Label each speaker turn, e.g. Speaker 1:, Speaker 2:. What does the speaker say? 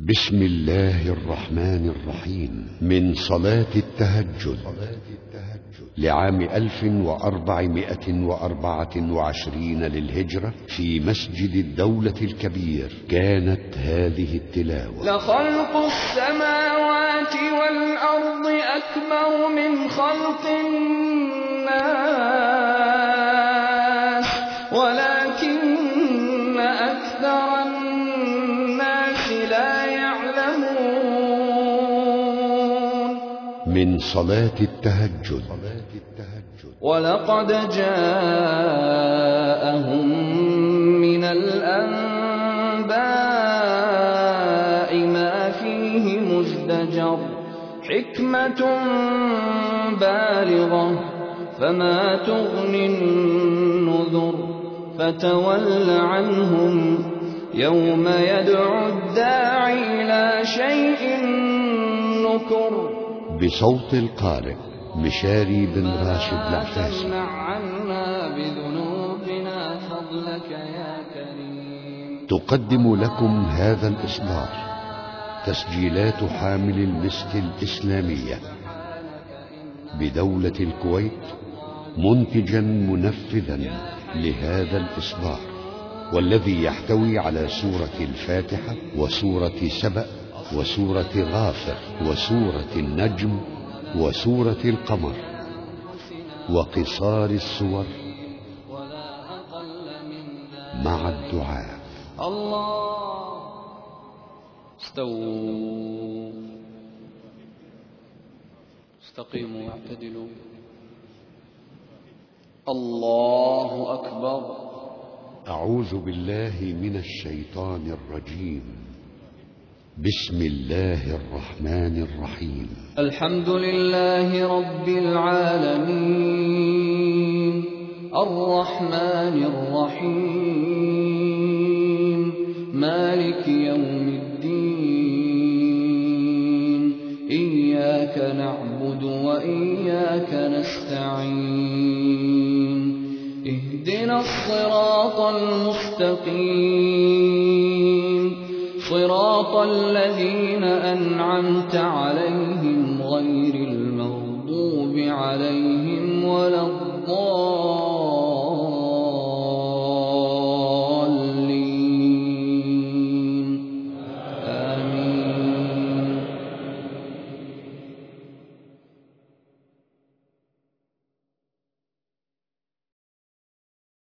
Speaker 1: بسم الله الرحمن الرحيم. من صلاة التهجد لعام 1424 للهجرة في مسجد الدولة الكبير كانت هذه التلاوة:
Speaker 2: لخلق السماوات والأرض أكبر من خلق الناس ولكن أكثر الناس لا يعلمون.
Speaker 1: من صلاة التهجد:
Speaker 2: ولقد جاءهم من الأنباء ما فيه مزدجر، حكمة بالغة فما تغني النذر، فتول عنهم يوم يدعو الداعي إلى شيء نكر.
Speaker 1: بصوت القارئ مشاري بن راشد العفاسي.
Speaker 2: بذنوبنا فضلك يا كريم.
Speaker 1: تقدم لكم هذا الإصدار تسجيلات حامل المسك الإسلامية بدولة الكويت، منتجا منفذا لهذا الإصدار، والذي يحتوي على سورة الفاتحة وسورة سبأ وسورة غافر وسورة النجم وسورة القمر وقصار السور مع الدعاء.
Speaker 2: الله. استووا، استقيموا واعتدلوا. الله أكبر.
Speaker 1: أعوذ بالله من الشيطان الرجيم. بسم الله الرحمن الرحيم.
Speaker 2: الحمد لله رب العالمين، الرحمن الرحيم، مالك يوم الدين، إياك نعبد وإياك نستعين، اهدنا الصراط المستقيم، صراط الذين أنعمت عليهم غير المغضوب عليهم ولا الضالين.